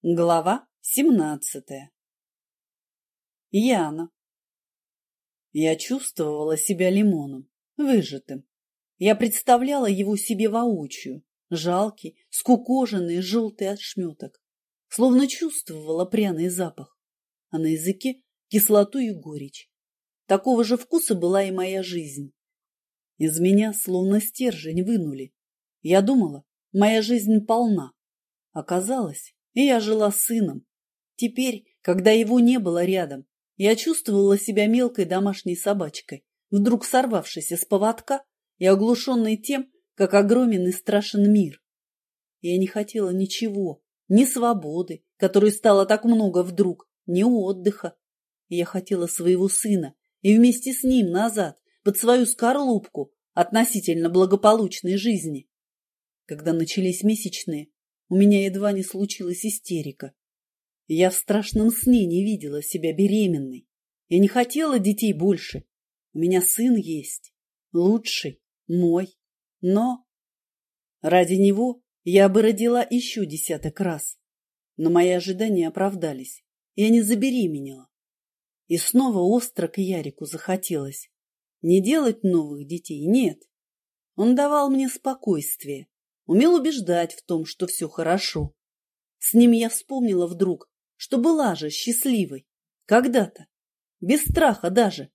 Глава 17. Яна. Я чувствовала себя лимоном, выжатым. Я представляла его себе воочию, жалкий, скукоженный, желтый ошметок. Словно чувствовала пряный запах, а на языке кислоту и горечь. Такого же вкуса была и моя жизнь. Из меня словно стержень вынули. Я думала, моя жизнь полна. Оказалось, и я жила с сыном. Теперь, когда его не было рядом, я чувствовала себя мелкой домашней собачкой, вдруг сорвавшейся с поводка и оглушенной тем, как огромен и страшен мир. Я не хотела ничего, ни свободы, которой стало так много вдруг, ни отдыха. Я хотела своего сына и вместе с ним назад, под свою скорлупку относительно благополучной жизни. Когда начались месячные, у меня едва не случилась истерика. Я в страшном сне не видела себя беременной. Я не хотела детей больше. У меня сын есть. Лучший, мой. Но ради него я бы родила еще 10 раз. Но мои ожидания оправдались. Я не забеременела. И снова остро к Ярику захотелось. Не делать новых детей, нет. Он давал мне спокойствие. Умел убеждать в том, что все хорошо. С ним я вспомнила вдруг, что была же счастливой. Когда-то. Без страха даже.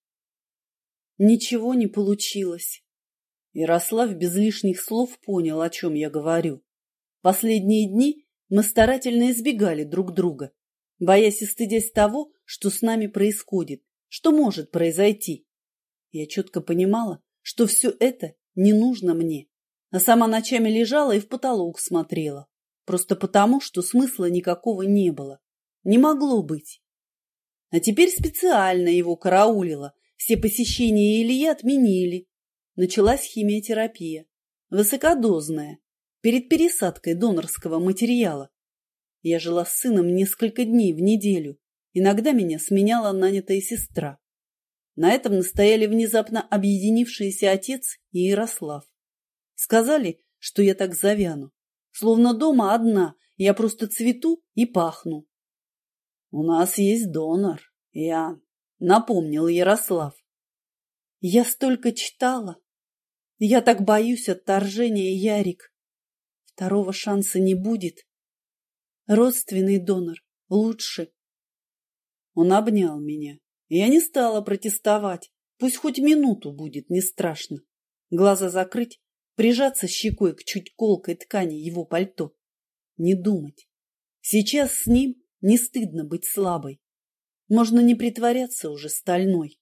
Ничего не получилось. Ярослав без лишних слов понял, о чем я говорю. Последние дни мы старательно избегали друг друга, боясь и стыдясь того, что с нами происходит, что может произойти. Я четко понимала, что все это не нужно мне. А сама ночами лежала и в потолок смотрела. Просто потому, что смысла никакого не было. Не могло быть. А теперь специально его караулила. Все посещения Ильи отменили. Началась химиотерапия. Высокодозная. Перед пересадкой донорского материала. Я жила с сыном несколько дней в неделю. Иногда меня сменяла нанятая сестра. На этом настояли внезапно объединившиеся отец и Ярослав. Сказали, что я так завяну. Словно дома одна, я просто цвету и пахну. — У нас есть донор, Ян, — напомнил Ярослав. Я столько читала. Я так боюсь отторжения, Ярик. Второго шанса не будет. Родственный донор лучше. Он обнял меня. Я не стала протестовать. Пусть хоть минуту будет, не страшно. Глаза закрыть. Прижаться щекой к чуть колкой ткани его пальто. Не думать. Сейчас с ним не стыдно быть слабой. Можно не притворяться уже стальной.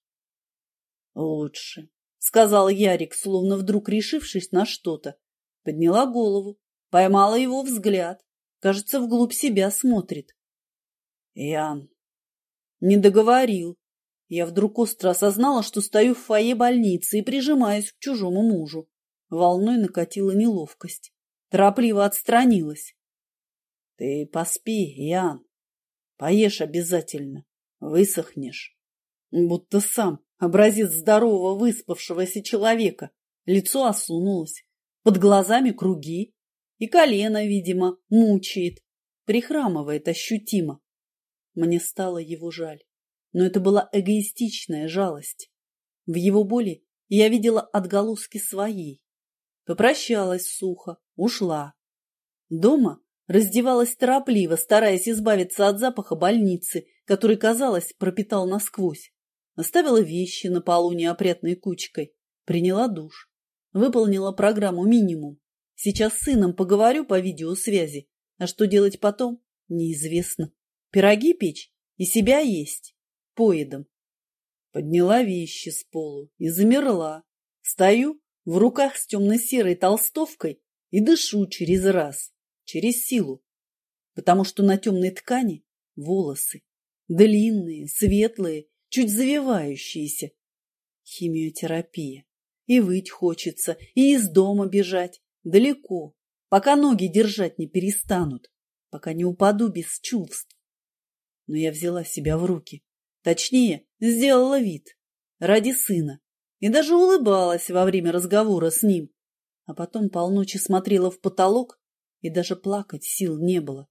Лучше, сказал Ярик, словно вдруг решившись на что-то. Подняла голову, поймала его взгляд. Кажется, вглубь себя смотрит. Ян. Не договорил. Я вдруг остро осознала, что стою в фойе больницы и прижимаюсь к чужому мужу. Волной накатила неловкость. Торопливо отстранилась. — Ты поспи, Ян. Поешь обязательно. Высохнешь. Будто сам образец здорового выспавшегося человека. Лицо осунулось. Под глазами круги. И колено, видимо, мучает. Прихрамывает ощутимо. Мне стало его жаль. Но это была эгоистичная жалость. В его боли я видела отголоски своей. Попрощалась сухо, ушла. Дома раздевалась торопливо, стараясь избавиться от запаха больницы, который, казалось, пропитал насквозь. Оставила вещи на полу неопрятной кучкой. Приняла душ. Выполнила программу минимум. Сейчас с сыном поговорю по видеосвязи. А что делать потом, неизвестно. Пироги печь и себя есть. Поедом. Подняла вещи с полу и замерла. Стою в руках с темно-серой толстовкой и дышу через раз, через силу, потому что на темной ткани волосы, длинные, светлые, чуть завивающиеся. Химиотерапия. И выть хочется, и из дома бежать, далеко, пока ноги держать не перестанут, пока не упаду без чувств. Но я взяла себя в руки, точнее, сделала вид, ради сына. И даже улыбалась во время разговора с ним. А потом полночи смотрела в потолок, и даже плакать сил не было.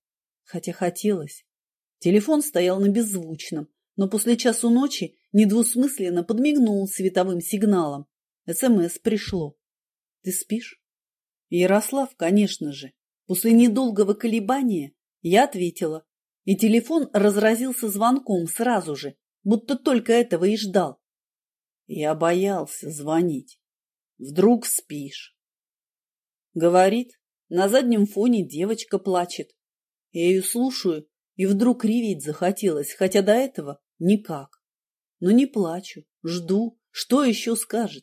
хотя хотелось. Телефон стоял на беззвучном, но после часу ночи недвусмысленно подмигнул световым сигналом. СМС пришло. Ты спишь? Ярослав, конечно же. После недолгого колебания я ответила, и телефон разразился звонком сразу же, будто только этого и ждал. Я боялся звонить. Вдруг спишь? Говорит, на заднем фоне девочка плачет. Я ее слушаю, и вдруг реветь захотелось, хотя до этого никак. Но не плачу, жду, что еще скажет.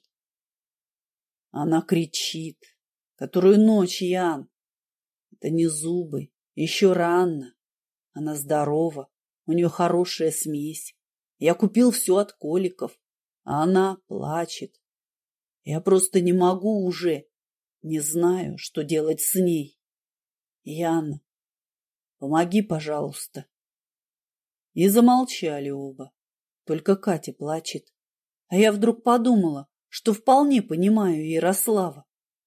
Она кричит. Которую ночь, Ян? Это не зубы, еще рано. Она здорова, у нее хорошая смесь. Я купил все от коликов, а она плачет. Я просто не могу уже, не знаю, что делать с ней. Ян, помоги, пожалуйста. И замолчали оба. Только Катя плачет. А я вдруг подумала, что вполне понимаю Ярослава.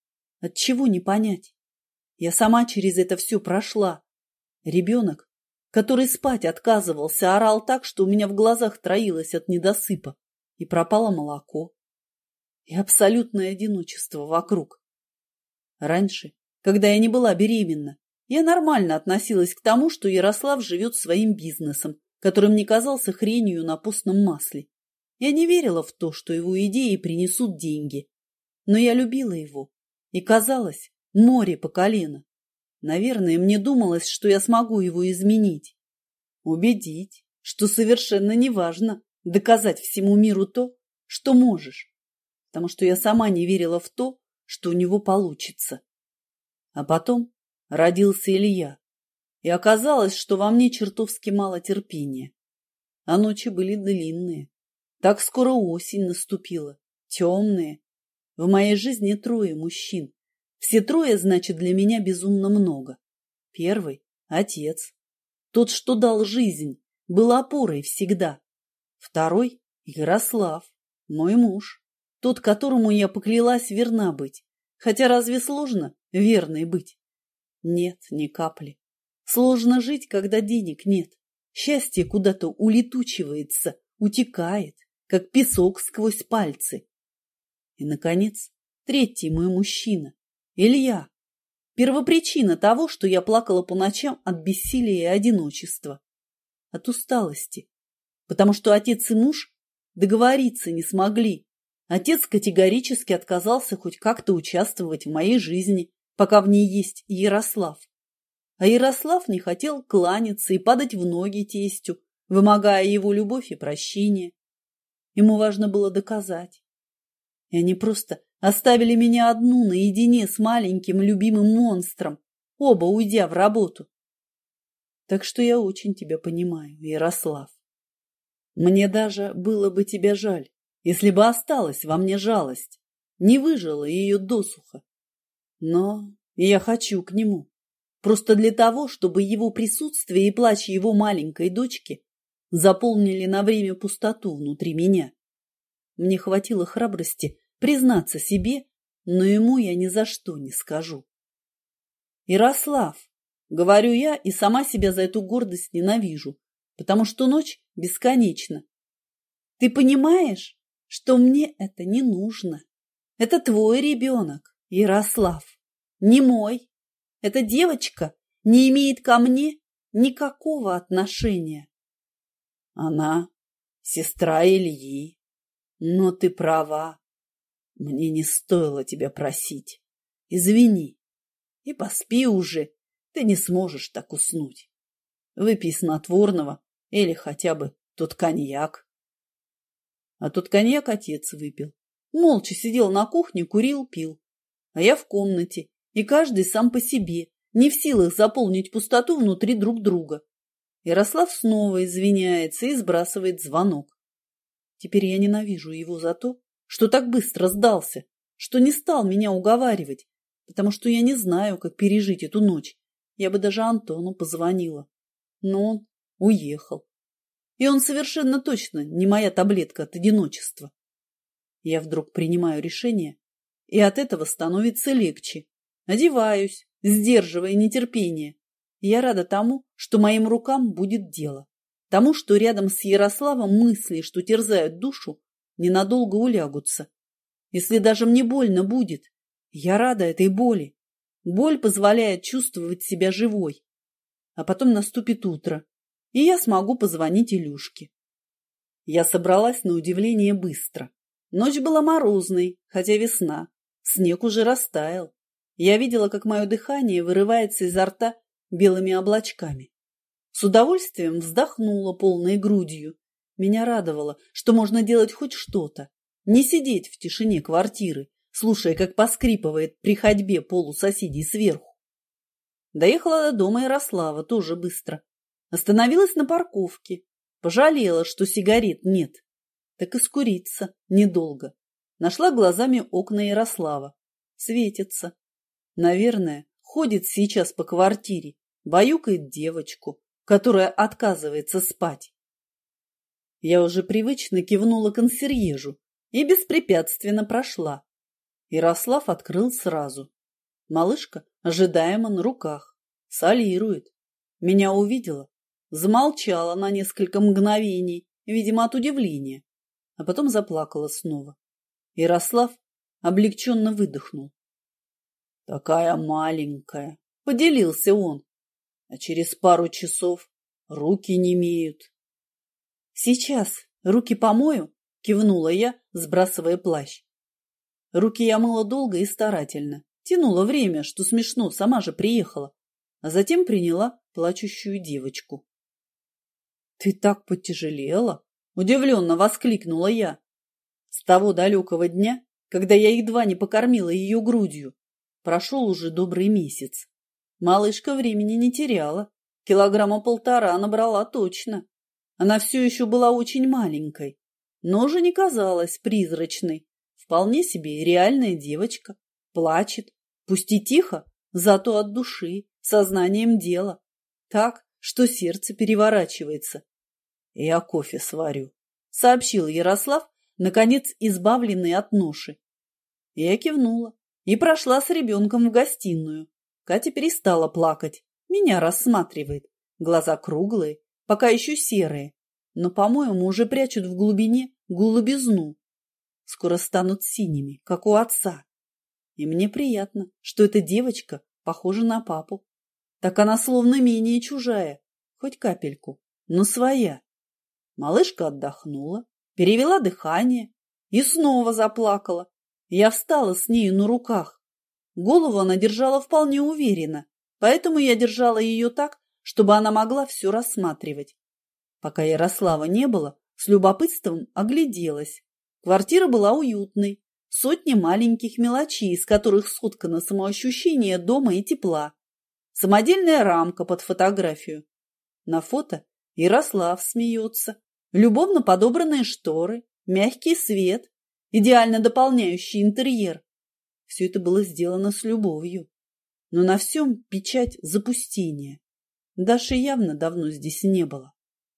Отчего не понять? Я сама через это все прошла. Ребенок, который спать отказывался, орал так, что у меня в глазах троилось от недосыпа, и пропало молоко. И абсолютное одиночество вокруг. Раньше, когда я не была беременна, я нормально относилась к тому, что Ярослав живет своим бизнесом, который мне казался хренью на постном масле. Я не верила в то, что его идеи принесут деньги. Но я любила его. И казалось, море по колено. Наверное, мне думалось, что я смогу его изменить. Убедить, что совершенно неважно доказать всему миру то, что можешь. Потому что я сама не верила в то, что у него получится. А потом родился Илья. И оказалось, что во мне чертовски мало терпения. А ночи были длинные. Так скоро осень наступила. Темные. В моей жизни 3 мужчин. Все 3, значит, для меня безумно много. Первый – отец. Тот, что дал жизнь, был опорой всегда. Второй – Ярослав, мой муж. Тот, которому я поклялась верна быть. Хотя разве сложно верной быть? Нет, ни капли. Сложно жить, когда денег нет. Счастье куда-то улетучивается, утекает, как песок сквозь пальцы. И, наконец, 3 мой мужчина, Илья. Первопричина того, что я плакала по ночам от бессилия и одиночества. От усталости. Потому что отец и муж договориться не смогли. Отец категорически отказался хоть как-то участвовать в моей жизни, пока в ней есть Ярослав. А Ярослав не хотел кланяться и падать в ноги тестю, вымогая его любовь и прощение. Ему важно было доказать. И они просто оставили меня одну наедине с маленьким любимым монстром, оба уйдя в работу. Так что я очень тебя понимаю, Ярослав. Мне даже было бы тебя жаль, если бы осталась во мне жалость, не выжила ее досуха. Но я хочу к нему, просто для того, чтобы его присутствие и плач его маленькой дочки заполнили на время пустоту внутри меня. Мне хватило храбрости признаться себе, но ему я ни за что не скажу. Ярослав, говорю я и сама себя за эту гордость ненавижу, потому что ночь бесконечна. Ты понимаешь, что мне это не нужно? Это твой ребенок, Ярослав, не мой. Эта девочка не имеет ко мне никакого отношения. Она сестра Ильи. Но ты права. Мне не стоило тебя просить. Извини. И поспи уже. Ты не сможешь так уснуть. Выпей снотворного или хотя бы тот коньяк. А тот коньяк отец выпил. Молча сидел на кухне, курил, пил. А я в комнате, и каждый сам по себе, не в силах заполнить пустоту внутри друг друга. Ярослав снова извиняется и сбрасывает звонок. Теперь я ненавижу его за то, что так быстро сдался, что не стал меня уговаривать, потому что я не знаю, как пережить эту ночь. Я бы даже Антону позвонила. Но он уехал. И он совершенно точно не моя таблетка от одиночества. Я вдруг принимаю решение, и от этого становится легче. Одеваюсь, сдерживая нетерпение. Я рада тому, что моим рукам будет дело. Тому, что рядом с Ярославом мысли, что терзают душу, ненадолго улягутся. Если даже мне больно будет, я рада этой боли. Боль позволяет чувствовать себя живой. А потом наступит утро, и я смогу позвонить Илюшке. Я собралась на удивление быстро. Ночь была морозной, хотя весна. Снег уже растаял. Я видела, как мое дыхание вырывается изо рта белыми облачками. С удовольствием вздохнула полной грудью. Меня радовало, что можно делать хоть что-то. Не сидеть в тишине квартиры, слушая, как поскрипывает при ходьбе пол у соседей сверху. Доехала до дома Ярослава тоже быстро. Остановилась на парковке. Пожалела, что сигарет нет. Так и скуриться недолго. Нашла глазами окна Ярослава. Светится. Наверное, ходит сейчас по квартире, баюкает девочку, которая отказывается спать. Я уже привычно кивнула консьержу и беспрепятственно прошла. Ярослав открыл сразу. Малышка ожидаемо на руках. Солирует. Меня увидела. Замолчала на несколько мгновений, видимо, от удивления. А потом заплакала снова. Ярослав облегченно выдохнул. «Такая маленькая», — поделился он. «А через пару часов руки немеют». «Сейчас руки помою», — кивнула я, сбрасывая плащ. Руки я мыла долго и старательно. Тянула время, что смешно, сама же приехала. А затем приняла плачущую девочку. «Ты так потяжелела?» — удивленно воскликнула я. С того далекого дня, когда я едва не покормила ее грудью, прошел уже добрый месяц. Малышка времени не теряла. 1,5 килограмма набрала точно. Она все еще была очень маленькой, но уже не казалась призрачной. Вполне себе реальная девочка. Плачет, пусть и тихо, зато от души, сознанием дела. Так, что сердце переворачивается. «Я кофе сварю», — сообщил Ярослав, наконец избавленный от ноши. Я кивнула и прошла с ребенком в гостиную. Катя перестала плакать, меня рассматривает. Глаза круглые, пока еще серые, но, по-моему, уже прячут в глубине голубизну. Скоро станут синими, как у отца. И мне приятно, что эта девочка похожа на папу. Так она словно менее чужая, хоть капельку, но своя. Малышка отдохнула, перевела дыхание и снова заплакала. Я встала с нею на руках. Голову она держала вполне уверенно, поэтому я держала ее так, чтобы она могла все рассматривать. Пока Ярослава не было, с любопытством огляделась. Квартира была уютной, сотни маленьких мелочей, из которых соткано самоощущение дома и тепла. Самодельная рамка под фотографию. На фото Ярослав смеется. Любовно подобранные шторы, мягкий свет, идеально дополняющий интерьер. Все это было сделано с любовью. Но на всем печать запустения. Даши явно давно здесь не было.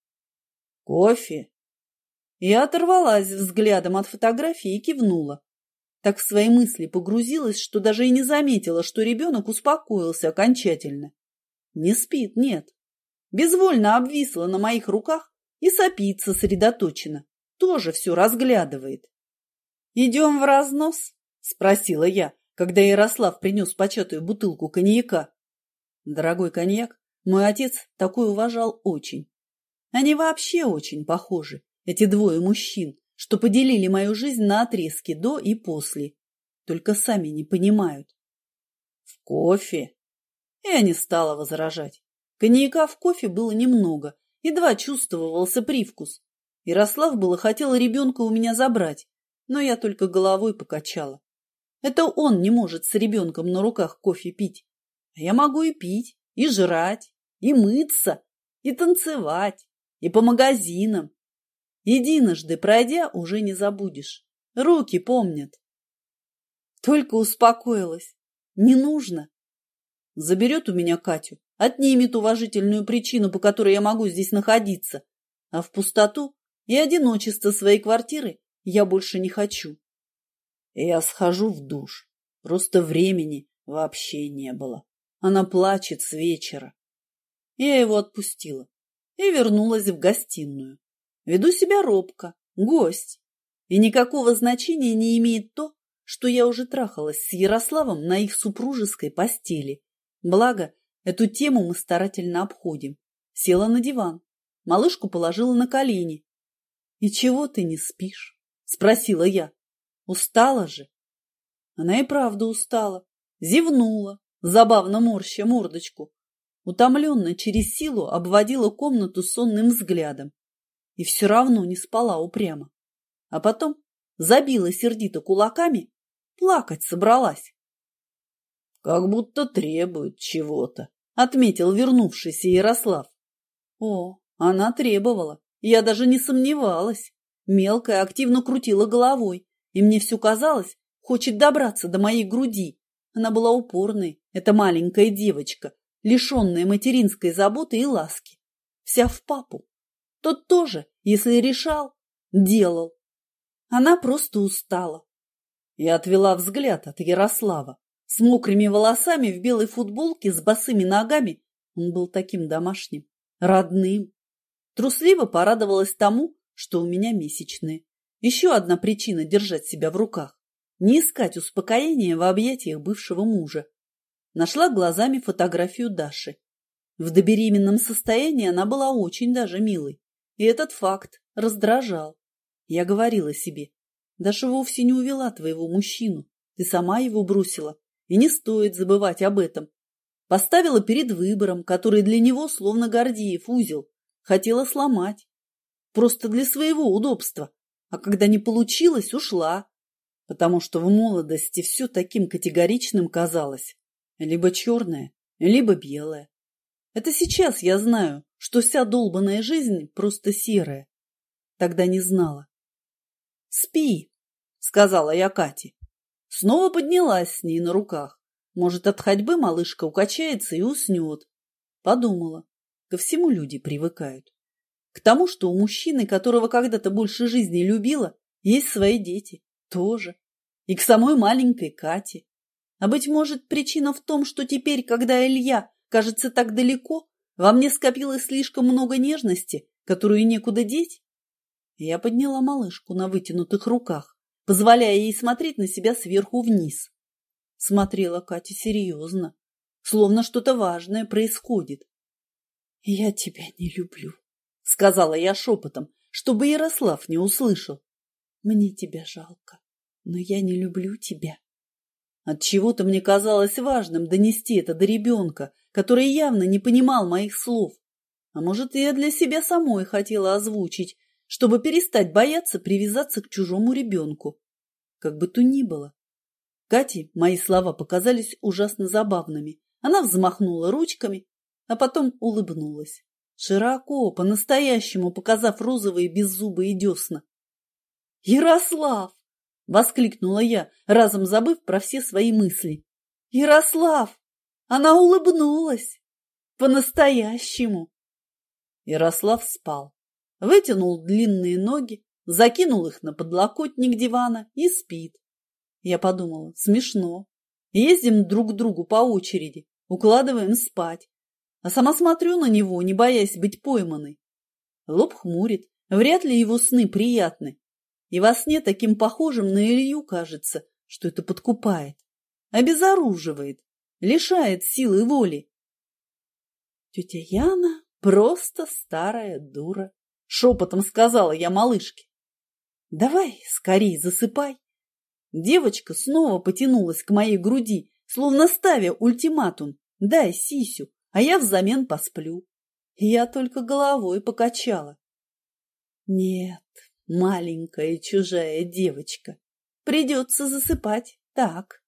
«Кофе?» Я оторвалась взглядом от фотографии и кивнула. Так в свои мысли погрузилась, что даже и не заметила, что ребенок успокоился окончательно. Не спит, нет. Безвольно обвисла на моих руках и сопит сосредоточенно. Тоже все разглядывает. «Идем в разнос?» – спросила я, когда Ярослав принес початую бутылку коньяка. Дорогой коньяк мой отец такой уважал очень. Они вообще очень похожи, эти двое мужчин, что поделили мою жизнь на отрезки до и после. Только сами не понимают. В кофе? Я не стала возражать. Коньяка в кофе было немного, едва чувствовался привкус. Ярослав было хотел ребенка у меня забрать, но я только головой покачала. Это он не может с ребенком на руках кофе пить. А я могу и пить, и жрать, и мыться, и танцевать, и по магазинам. Единожды пройдя, уже не забудешь. Руки помнят. Только успокоилась. Не нужно. Заберет у меня Катю, отнимет уважительную причину, по которой я могу здесь находиться. А в пустоту и одиночество своей квартиры я больше не хочу. Я схожу в душ. Просто времени вообще не было. Она плачет с вечера. Я его отпустила и вернулась в гостиную. Веду себя робко, гость. И никакого значения не имеет то, что я уже трахалась с Ярославом на их супружеской постели. Благо, эту тему мы старательно обходим. Села на диван, малышку положила на колени. «И чего ты не спишь?» – спросила я. «Устала же?» Она и правда устала. Зевнула, забавно морща мордочку. Утомленно через силу обводила комнату сонным взглядом. И все равно не спала упрямо. А потом забила сердито кулаками, плакать собралась. «Как будто требует чего-то», — отметил вернувшийся Ярослав. О, она требовала, я даже не сомневалась. Мелкая активно крутила головой, и мне все казалось, хочет добраться до моей груди. Она была упорной, эта маленькая девочка, лишенная материнской заботы и ласки. Вся в папу. Тот тоже, если решал, делал. Она просто устала. Я отвела взгляд от Ярослава. С мокрыми волосами в белой футболке, с босыми ногами. Он был таким домашним, родным. Трусливо порадовалась тому, что у меня месячные. Еще одна причина держать себя в руках. Не искать успокоения в объятиях бывшего мужа. Нашла глазами фотографию Даши. В добеременном состоянии она была очень даже милой. И этот факт раздражал. Я говорила себе: Даша вовсе не увела твоего мужчину. Ты сама его бросила. И не стоит забывать об этом. Поставила перед выбором, который для него словно Гордиев узел. Хотела сломать. Просто для своего удобства. А когда не получилось, ушла. Потому что в молодости все таким категоричным казалось. Либо черное, либо белое. Это сейчас я знаю, что вся долбаная жизнь просто серая. Тогда не знала. «Спи», — сказала я Кате. Снова поднялась с ней на руках. Может, от ходьбы малышка укачается и уснет. Подумала. Ко всему люди привыкают. К тому, что у мужчины, которого когда-то больше жизни любила, есть свои дети. Тоже. И к самой маленькой Кате. А, быть может, причина в том, что теперь, когда Илья кажется так далеко, во мне скопилось слишком много нежности, которую некуда деть? Я подняла малышку на вытянутых руках, позволяя ей смотреть на себя сверху вниз. Смотрела Катя серьезно, словно что-то важное происходит. «Я тебя не люблю», — сказала я шепотом, чтобы Ярослав не услышал. «Мне тебя жалко, но я не люблю тебя». Отчего-то мне казалось важным донести это до ребенка, который явно не понимал моих слов. А может, я для себя самой хотела озвучить, чтобы перестать бояться привязаться к чужому ребенку. Как бы то ни было. Кате мои слова показались ужасно забавными. Она взмахнула ручками, а потом улыбнулась. Широко, по-настоящему показав розовые беззубые десна. «Ярослав!» — воскликнула я, разом забыв про все свои мысли. «Ярослав! Она улыбнулась! По-настоящему!» Ярослав спал, вытянул длинные ноги, закинул их на подлокотник дивана и спит. Я подумала, смешно. Ездим друг к другу по очереди, укладываем спать. А сама смотрю на него, не боясь быть пойманной. Лоб хмурит, вряд ли его сны приятны. И во сне таким похожим на Илью кажется, что это подкупает, обезоруживает, лишает силы воли. Тетя Яна просто старая дура, шепотом сказала я малышке. Давай скорей засыпай. Девочка снова потянулась к моей груди, словно ставя ультиматум. Дай сисю, а я взамен посплю. Я только головой покачала. Нет, маленькая чужая девочка, придется засыпать так.